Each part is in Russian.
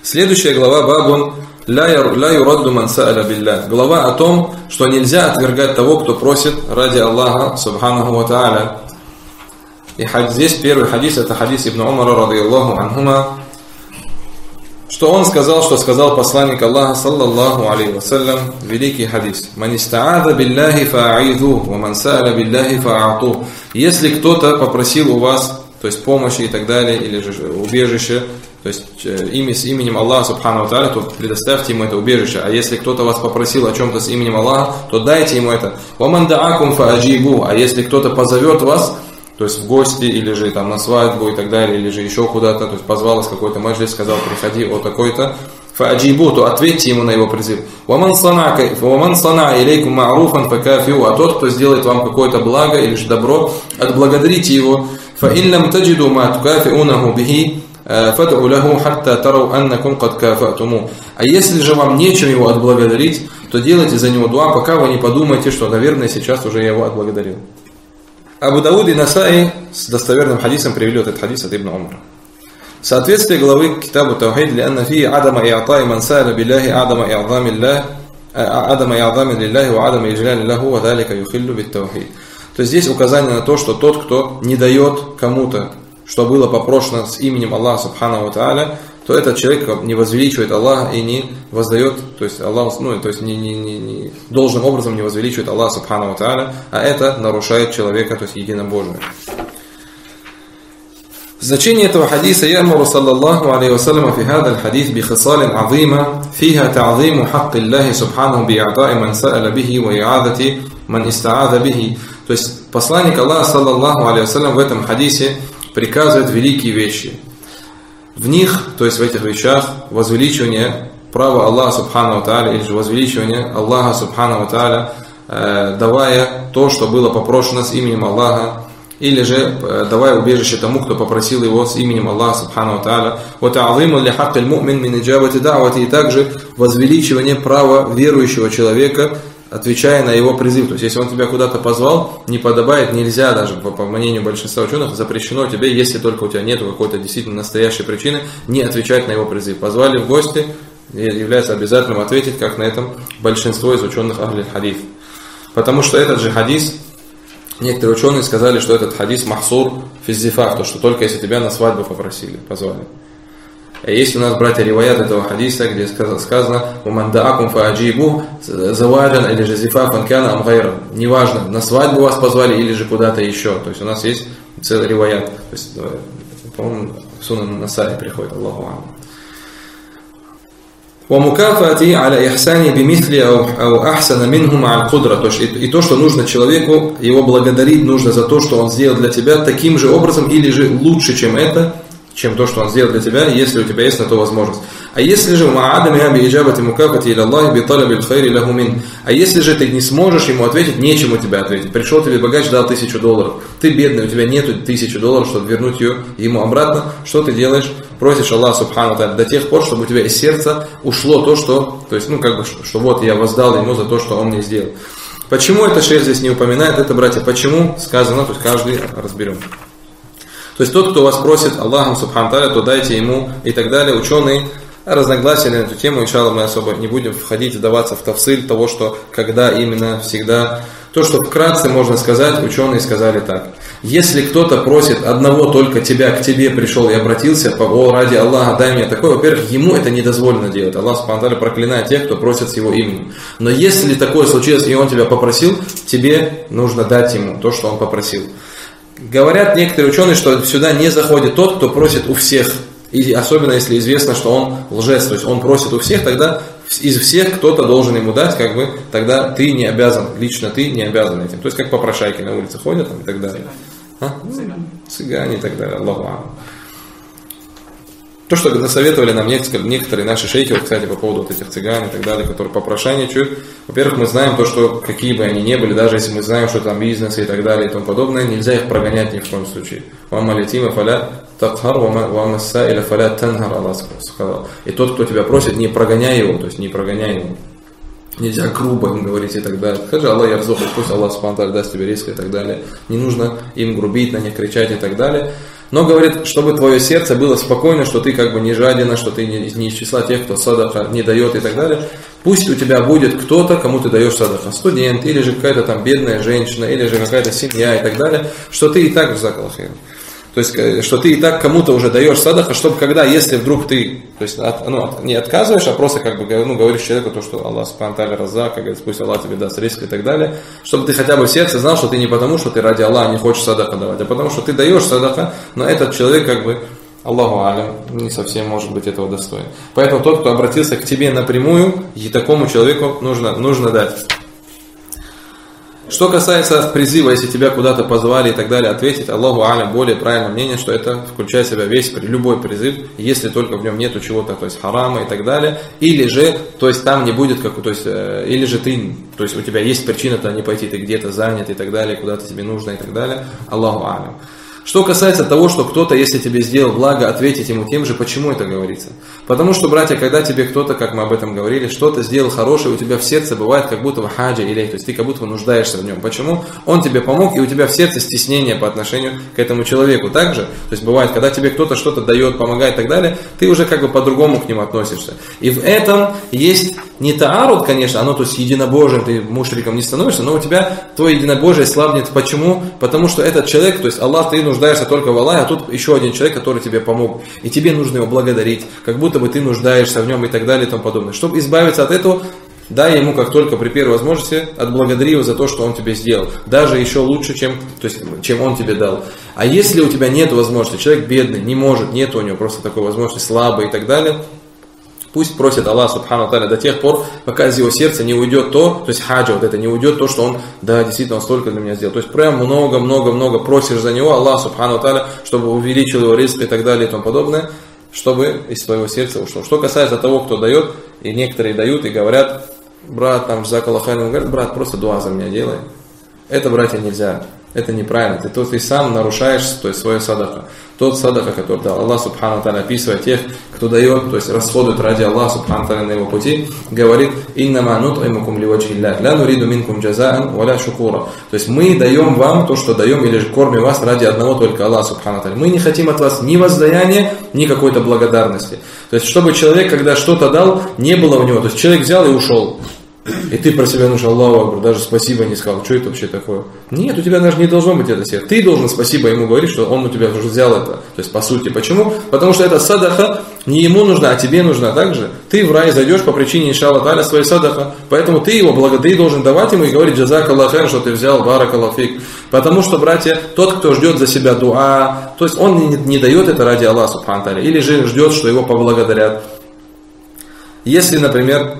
Следующая глава бабун ла юрадду ман са'аля билля. Глава о том, что нельзя отвергать того, кто просит ради Аллаха субханаху ва та'аля. И здесь первый хадис, это хадис Ибн Умара радийаллаху анхума, что он сказал, что сказал посланник Аллаха саллаллаху алейхи вассалям, великий хадис: «Ман иста'адha билляхи фа'идух, ва ман са'аля билляхи фа'атух». Если кто-то попросил у вас, то есть помощи и так далее, или же убежище, то есть с именем Аллаха субхану ва тааля, то предоставьте ему это убежище. А если кто-то вас попросил о чем-то с именем Аллаха, то дайте ему это. «Ва ман да'акум фа'аджибу». А если кто-то позовет вас, то есть в гости, или же там на свадьбу и так далее, или же еще куда-то, то есть позвал из какой-то маджлис, сказал: приходи о такой-то, фа'аджибу, то ответьте ему на его призыв. «Ваман сана илейкум ма'руфан факафиу». А тот, кто сделает вам какое-то благо или же добро, отблагодарите его. «Фа'иллам таджиду ма тукафиунаху бихи, фад'у лаху хатта тарау аннакум кад кафатуму». А если же вам нечем его отблагодарить, то делайте за него дуа, пока вы не подумаете, что, наверное, сейчас уже я его отблагодарил. Абу Дауд и Насаи с достоверным хадисом привели этот хадис от Ибн Умара. Соответствие главы Китабу Таухид: «Лианна фи адама и'атаи ман са'аля билляхи адама и'азами лиллахи ва адама иджляли лаху ва залика юхиллу бит таухид». То есть здесь указание на то, что тот, кто не дает кому-то, что было попрошено с именем Аллаха субхану ва тааля, то этот человек не возвеличивает Аллаха и не воздает, то есть Аллах, то есть не должным образом не возвеличивает Аллаха субхану ва тааля, а это нарушает человека, то есть единобожие. Значение этого хадиса: «Ямуру саллаллаху алейхи вассалям фи хадал хадис би хисалин азима фиха та'зиму хакки Аллахи субханаху би и'та'i ман са'аля бихи ва и'адати ман иста'адha бихи». То есть посланник Аллаха саллаллаху алейхи вассалям в этом хадисе приказывает великие вещи. В них, то есть в этих вещах, возвеличивание права Аллаха субхану ва тааля, или же возвеличивание Аллаха субхану ва тааля, давая то, что было попрошено с именем Аллаха, или же давая убежище тому, кто попросил его с именем Аллаха субхану ва тааля. И также возвеличивание права верующего человека, отвечая на его призыв. То есть, если он тебя куда-то позвал, не подобает, нельзя даже, по мнению большинства ученых, запрещено тебе, если только у тебя нет какой-то действительно настоящей причины, не отвечать на его призыв. Позвали в гости, является обязательным ответить, как на этом большинство из ученых ахли хадис. Потому что этот же хадис, некоторые ученые сказали, что этот хадис махсур физзифах, то что только если тебя на свадьбу попросили, позвали. Есть у нас, братья, риваят этого хадиса, где сказано: «Уман да'акум фа'аджибу заваджан или же зифафан кяна амгайран». Неважно, на свадьбу вас позвали или же куда-то еще. То есть у нас есть целый риваят. То есть, по-моему, в Сунан Насаи приходит, Аллаху а'лам. وَمُكَافَأَتِي عَلَى إِحْسَانِ بِمِثْلِ أَوْ أَحْسَنَ مِنْهُ مَعَ الْقُدْرَةِ. То есть и то, что нужно человеку, его благодарить нужно за то, что он сделал для тебя таким же образом или же лучше, чем это, чем то, что он сделал для тебя, если у тебя есть на то возможность. А если же а если же ты не сможешь ему ответить, нечему тебе ответить. Пришел тебе богач, дал $1000. Ты бедный, у тебя нету $1000, чтобы вернуть ему обратно. Что ты делаешь? Просишь Аллаха субхану тааля до тех пор, чтобы у тебя из сердца ушло то, что, то есть, что вот я воздал ему за то, что он мне сделал. Почему это шейх здесь не упоминает? Это, братья, почему сказано, то есть каждый разберем. То есть тот, кто вас просит Аллахом субхану тааля, то дайте ему и так далее. Ученые разногласия на эту тему, иншаллах, мы особо не будем входить, вдаваться в тафсиль того, что когда именно, всегда. То, что вкратце можно сказать, ученые сказали так: если кто-то просит одного только тебя, к тебе пришел и обратился, ради Аллаха, дай мне такое, во-первых, ему это не дозволено делать. Аллах субхану тааля проклинает тех, кто просит с его именем. Но если такое случилось, и он тебя попросил, тебе нужно дать ему то, что он попросил. Говорят некоторые ученые, что сюда не заходит тот, кто просит у всех. И особенно если известно, что он лжец, то есть он просит у всех, тогда из всех кто-то должен ему дать, тогда ты не обязан, лично ты не обязан этим. То есть как попрошайки на улице ходят и так далее. Цыгане и так далее. Аллаху а'лам. То, что насоветовали нам некоторые наши шейхи, вот, кстати, по поводу вот этих цыган и так далее, которые попрошайничают. Во-первых, мы знаем то, что какие бы они ни были, даже если мы знаем, что там бизнес и так далее и тому подобное, нельзя их прогонять ни в коем случае. И тот, кто тебя просит, не прогоняй его, то есть не прогоняй его. Нельзя грубо им говорить и так далее. Скажи: Аллах ярзук, пусть Аллах субхану тааля даст тебе риск и так далее. Не нужно им грубить, на них кричать и так далее. Но говорит, чтобы твое сердце было спокойно, что ты как бы не жадина, что ты не из числа тех, кто садака не дает и так далее. Пусть у тебя будет кто-то, кому ты даешь садака. Студент, или же какая-то там бедная женщина, или же какая-то семья и так далее. Что ты и так джазакаллаху. То есть, что ты и так кому-то уже даешь садака, чтобы когда, если вдруг ты, то есть, не отказываешь, а просто как бы говоришь человеку то, что Аллах субхану ва тааля раззак, говорит, пусть Аллах тебе даст риск и так далее, чтобы ты хотя бы в сердце знал, что ты не потому, что ты ради Аллаха не хочешь садака давать, а потому, что ты даешь садака, но этот человек как бы, Аллаху алям, не совсем может быть этого достоин. Поэтому тот, кто обратился к тебе напрямую, и такому человеку нужно дать. Что касается призыва, если тебя куда-то позвали и так далее, ответить, Аллаху алям, более правильное мнение, что это включает в себя весь, любой призыв, если только в нем нету чего-то, то есть харама и так далее, или же, то есть там не будет, то есть, или же ты, то есть у тебя есть причина-то не пойти, ты где-то занят и так далее, куда-то тебе нужно и так далее, Аллаху алям. Что касается того, что кто-то, если тебе сделал благо, ответить ему тем же, почему это говорится? Потому что, братья, когда тебе кто-то, как мы об этом говорили, что-то сделал хорошее, у тебя в сердце бывает как будто хаджа или, то есть ты как будто нуждаешься в нем. Почему? Он тебе помог, и у тебя в сердце стеснение по отношению к этому человеку. Также, то есть бывает, когда тебе кто-то что-то дает, помогает и так далее, ты уже как бы по-другому к нему относишься. И в этом есть не таарут, конечно, оно то есть единобожием, ты мушриком не становишься, но у тебя твое единобожие слабнет. Почему? Потому что этот человек, то есть Аллах, ты нуждаешься только в Аллахе, а тут еще один человек, который тебе помог. И тебе нужно его благодарить, как будто бы ты нуждаешься в нем и так далее и тому подобное. Чтобы избавиться от этого, дай ему как только при первой возможности, отблагодари его за то, что он тебе сделал. Даже еще лучше, чем он тебе дал. А если у тебя нет возможности, человек бедный, не может, нет у него просто такой возможности, слабый и так далее, пусть просит Аллах субхану ва тааля до тех пор, пока из его сердца не уйдет то есть хаджа, вот это не уйдет то, что он, да, действительно, он столько для меня сделал. То есть прям много просишь за него, Аллах субхану ва тааля, чтобы увеличил его риск и так далее и тому подобное, чтобы из твоего сердца ушло. Что касается того, кто дает, и некоторые дают и говорят, брат, там, джазакаллаху хайран, говорят, брат, просто дуа за меня делай. Это, братья, нельзя. Это неправильно. Ты сам нарушаешь, то есть свое садака. Тот садака, который дал Аллах субхану ва тааля, описывая тех, кто дает, то есть расходует ради Аллаха субхану ва тааля на его пути, говорит: «Иннама нут'имукум ливаджхиллах, ла нуриду минкум джазаан ва ла шукура». То есть мы даем вам то, что даем, или же кормим вас ради одного только Аллаха субхану ва тааля. Мы не хотим от вас ни воздаяния, ни какой-то благодарности. То есть чтобы человек, когда что-то дал, не было у него, то есть человек взял и ушел. И ты про себя нужно Аллаху акбар, даже спасибо не сказал, что это вообще такое? Нет, у тебя даже не должно быть это сердце. Ты должен спасибо ему говорить, что он у тебя уже взял это. То есть по сути. Почему? Потому что эта садаха не ему нужна, а тебе нужна также. Ты в рай зайдешь по причине иншаллах та'аля своей садаха. Поэтому ты его ты должен давать ему и говорить джазакаллаху хайран, что ты взял, баракаллаху фик. Потому что, братья, тот, кто ждет за себя дуа, то есть он не дает это ради Аллаха субхану та'аля, или же ждет, что его поблагодарят. Если, например,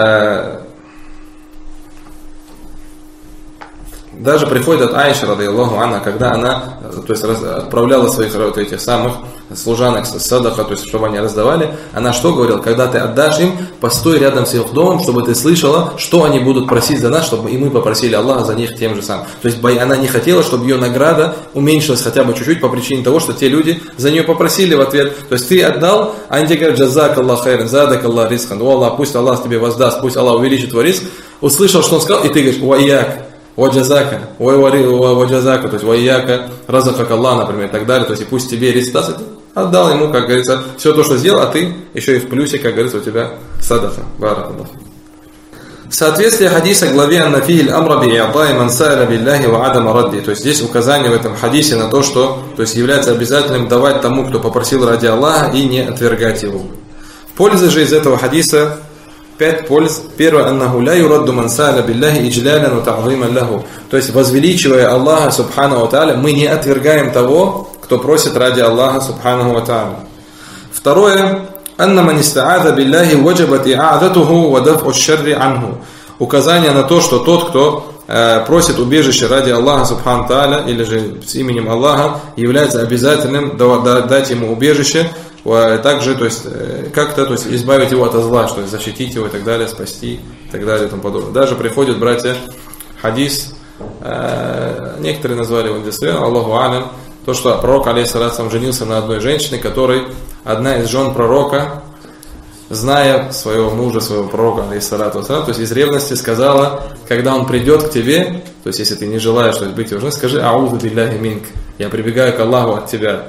даже приходит от Аиши, радийаллаху анха, когда она, то есть, отправляла своих этих самых служанок с садаха, то есть, чтобы они раздавали, она что говорила? Когда ты отдашь им, постой рядом с их домом, чтобы ты слышала, что они будут просить за нас, чтобы и мы попросили Аллаха за них тем же самым. То есть она не хотела, чтобы ее награда уменьшилась хотя бы чуть-чуть по причине того, что те люди за нее попросили в ответ. То есть ты отдал, а они тебе говорят: джазакаллаху хайран, задакаллаху ризқан, о Аллах, пусть Аллах тебе воздаст, пусть Аллах увеличит твой риск. Услышал, что он сказал, и ты говоришь: ваяк, ваджазака, ваджазака, то есть ваяка, разахак Аллах, например, и так далее. То есть и пусть тебе риск даст, отдал ему, как говорится, все то, что сделал, а ты еще и в плюсе, как говорится, у тебя садаха. Баракаллах. Соответствие хадиса главе «Аннафихиль амра би и'тай ман са'аля билляхи ва адама радди». То есть здесь указание в этом хадисе на то, что то есть является обязательным давать тому, кто попросил ради Аллаха, и не отвергать его. Польза же из этого хадиса 5 польз. Первое: аннаху ла юрадду ман са'аля билляхи иджлялян ва та'зиман лаху. То есть возвеличивая Аллаха субхану ва тааля, мы не отвергаем того, кто просит ради Аллаха субхану ва тааля. Второе: анна ман иста'аза билляхи ваджабат и'адатуху ва даф'у аш-шарри анху. Указание на то, что тот, кто просит убежище ради Аллаха субхану ва тааля, или же с именем Аллаха, является обязательным дать ему убежище, также, то есть, как-то, то есть, избавить его от зла, что есть, защитить его и так далее, спасти и так далее и тому подобное. Даже приходят, братья, хадис, некоторые назвали его достоверным, Аллаху алям, то, что пророк, алейхиссалям, женился на одной женщине, которой одна из жен пророка, зная своего мужа, своего пророка, алейхиссалям, то есть из ревности сказала: когда он придет к тебе, то есть если ты не желаешь, то есть, быть его женой, скажи: аузу билляхи минк, я прибегаю к Аллаху от тебя.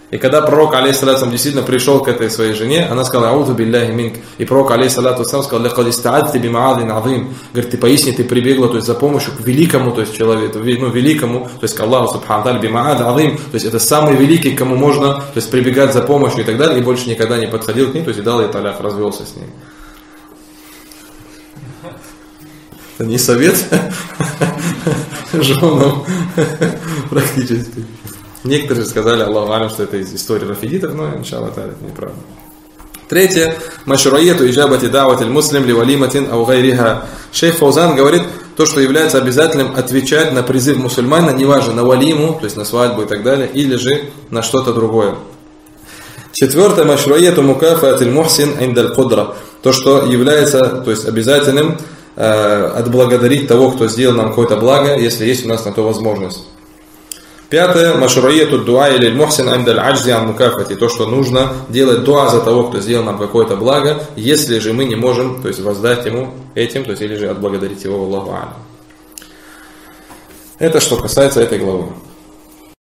И когда пророк, алейхиссалату действительно пришел к этой своей жене, она сказала: «Аузу билляхи минк». И пророк, алейхиссалату сказал: «Лякад истаадти бимаадин азим». Говорит, ты поистине ты прибегла, то есть за помощью к великому, то есть человеку, великому, то есть к Аллаху субхану тааля, бимаад азим, то есть это самый великий, к кому можно, то есть прибегать за помощью и так далее, и больше никогда не подходил к ней, то есть и дал ей таляк, развелся с ней. Это не совет женам практически. Некоторые сказали, Аллаху алям, что это из истории рафидитов, но иншаллах это неправда. Третье. Машруияту иджабати да'ватиль муслим ли валиматин ау гайриха. Шейх Фаузан говорит, то, что является обязательным отвечать на призыв мусульмана, неважно, на валиму, то есть на свадьбу и так далее, или же на что-то другое. Четвертое. Машруияту мукафатиль мухсин индаль кудра. То, что является, то есть обязательным отблагодарить того, кто сделал нам какое-то благо, если есть у нас на то возможность. Пятое. Машруияту дуа или мухсин индаль аджзи ан мукафати. То, что нужно делать дуа за того, кто сделал нам какое-то благо, если же мы не можем, то есть воздать ему этим, то есть или же отблагодарить его, Аллаху алям. Это что касается этой главы.